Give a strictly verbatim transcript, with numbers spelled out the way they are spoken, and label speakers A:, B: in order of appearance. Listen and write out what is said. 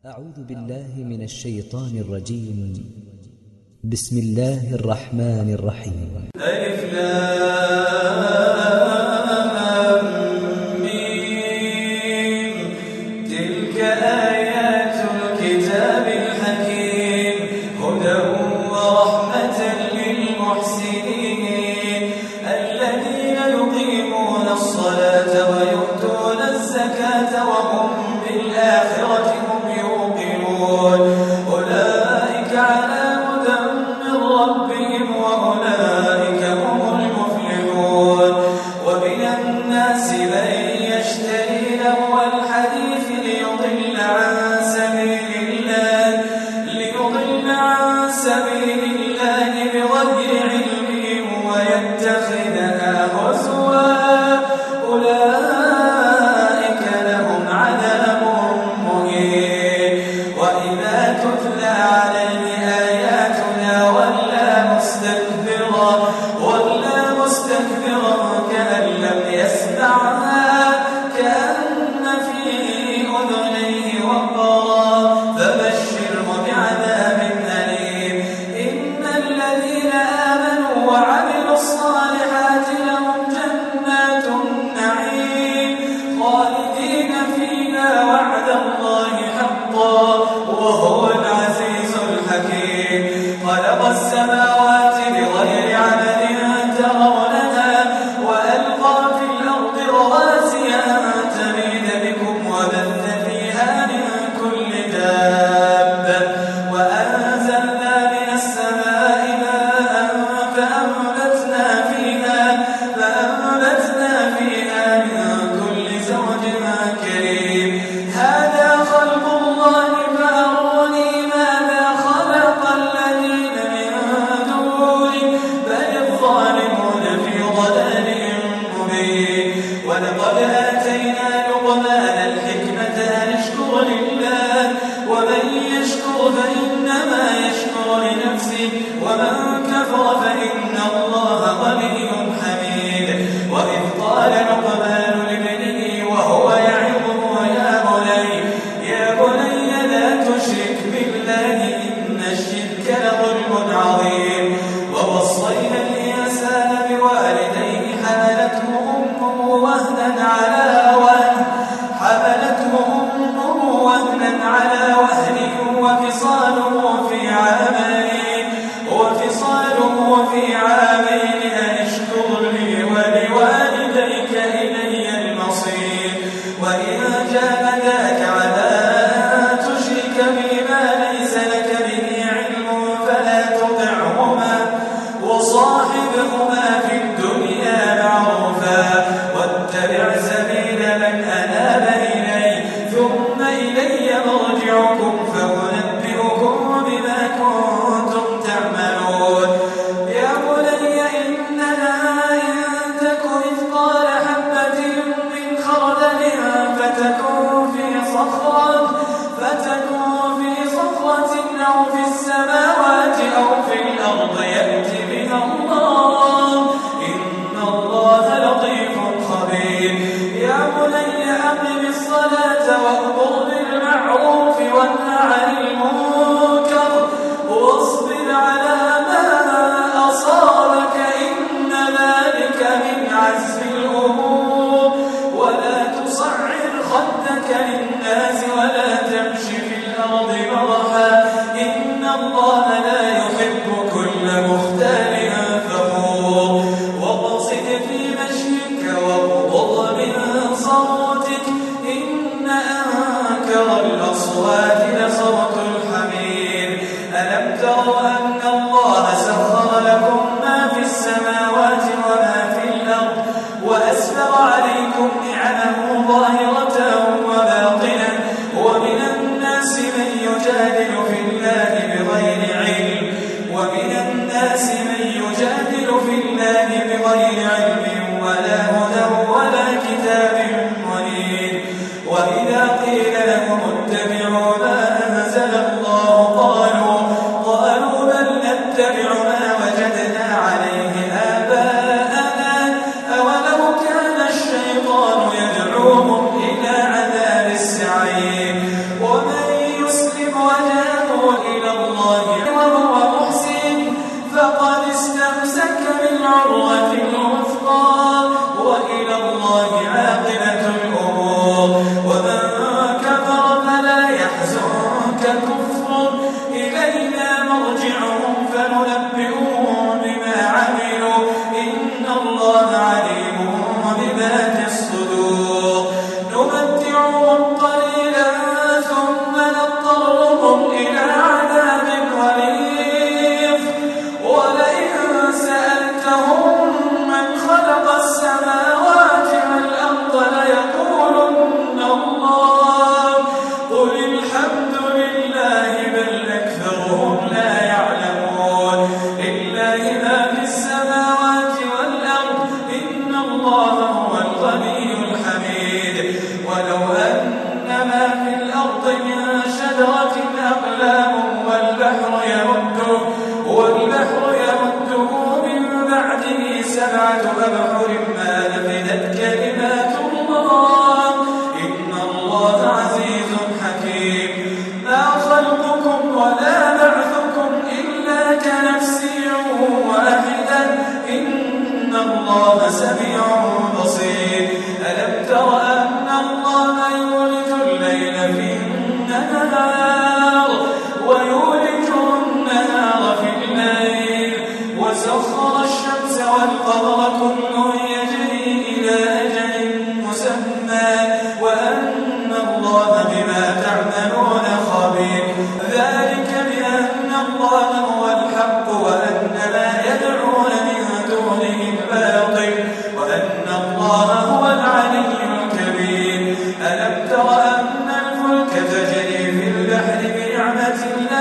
A: أعوذ بالله من الشيطان الرجيم. بسم الله الرحمن الرحيم.
B: ألف لام ميم. تلك آيات الكتاب الحكيم هدى ورحمة للمحسنين الذين يقيمون الصلاة ويؤتون الزكاة وهم بالآخرة هم يوقنون أولئك على هدى من ربهم وأولئك هم المفلحون ومن الناس من يشتري لهو الحديث ليضل عن سبيل الله ليضل عن سبيل الله بغير علم ويتخذها هزوا أولئك لهم عذاب مهين وإذا تتلى عليه آياتنا ولى مستكبرا ولى مستكبرا كأن لم يسمعها كأن في أذنيه وقرا فبشره بعذاب أليم إن الذين آمنوا وعملوا الصالحات لهم جنات النعيم خالدين فيها وعد الله حقا وهو العزيز الحكيم خلق السماوات بغير عمد ترونها وألقى في الأرض رواسي أن تميد بكم وبث فيها من كل دابة وأنزلنا من السماء ماء فأنبتنا فيها فأنبتنا فيها من كل زوج كريم هذا خلق الله فأروني ماذا خلق الذين من دونه بل الظالمون في ضلال مبين ولقد آتينا لقمان الحكمة أن اشكر لله ومن يشكر فإنما يشكر لنفسه ومن كفر فإن الله غني حميد وإذ قال لقمان لابنه وهو يعظه يا بني يا بني لا تشرك بالله إن الشرك لظلم عظيم ووصينا الإنسان بوالديه حملته أمه وهنا على وهن حملته أمه وهنا على وهن وفصاله في عامين وفصاله في عامين أن اشكر لي ولوالديك إلي المصير وإن جاهداك على أن تشرك بي ما ليس لك به علم فلا تطعهما وصاحبهما في الدنيا معروفا واتبع سبيل من أناب إلي ثم إلي مرجعكم فأنبئكم بما كنتم تعملون يا بني إنها إن تك مثقال حبة من خردل فتكن في صخرة فتكن في صخرة أو في السماوات أو في الأرض يأت بها الله إن الله لطيف خبير يا بني أقم الصلاة وأمر بالمعروف وانه عن المنكر واصبر على ما أصابك إن ذلك من عزم الأمور ولا تصعر خدك للناس ولا تمش في الأرض مرحا إن الله لا يحب كل مختال فخور واقصد في مشيك واغضض من صوتك إن أنكر الأصوات لصوت الحمير ألم تروا أن الله سخر لكم ما في السماوات وما في الأرض وأسبغ عليكم نعمه ظاهرة وباطنة ومن الناس من يجادل في الله بغير علم ومن الناس من يجادل في الله بغير علم ولا هدى ولا كتاب منير وإذا قيل لهم اتبعوا ما وإلى الله وهو محسن فقد استمسك بالعروة الوثقى وإلى الله عاقبة الأمور. ومن كفر فلا يحزنك كفر إلينا مرجعهم فننبئهم بما عملوا إن الله عليم بذات الصدور. نمتعهم قليلا ثم نضطرهم إلى عذاب غليظ ولئن سألتهم من خلق السماوات والأرض ليقولن الله قل الحمد لله بل أكثرهم لا يعلمون. لله ما في السماوات والأرض إن الله هو الغني الحميد. ولو أن ما في الأرض من شجرة أقلام والبحر يمده والبحر يمده من بعده سبعة أبحر ما نفدت كلمات الله إن الله عزيز حكيم. ما خلقكم ولا بعثكم إلا كنفس واحدة إن الله سميع بصير. ألم تر أن الله يولج الليل في النهار ويولج النهار في الليل وسخر الشمس والقمر كل يجري إلى أجل مسمى وأن الله بما تعملون خبير. ذلك بأن الله هو الحق وأن ما يدعون من دونه الباطل وأن الله هو العلي الكبير. ألم تر أن الفلك تجري في البحر بنعمة الله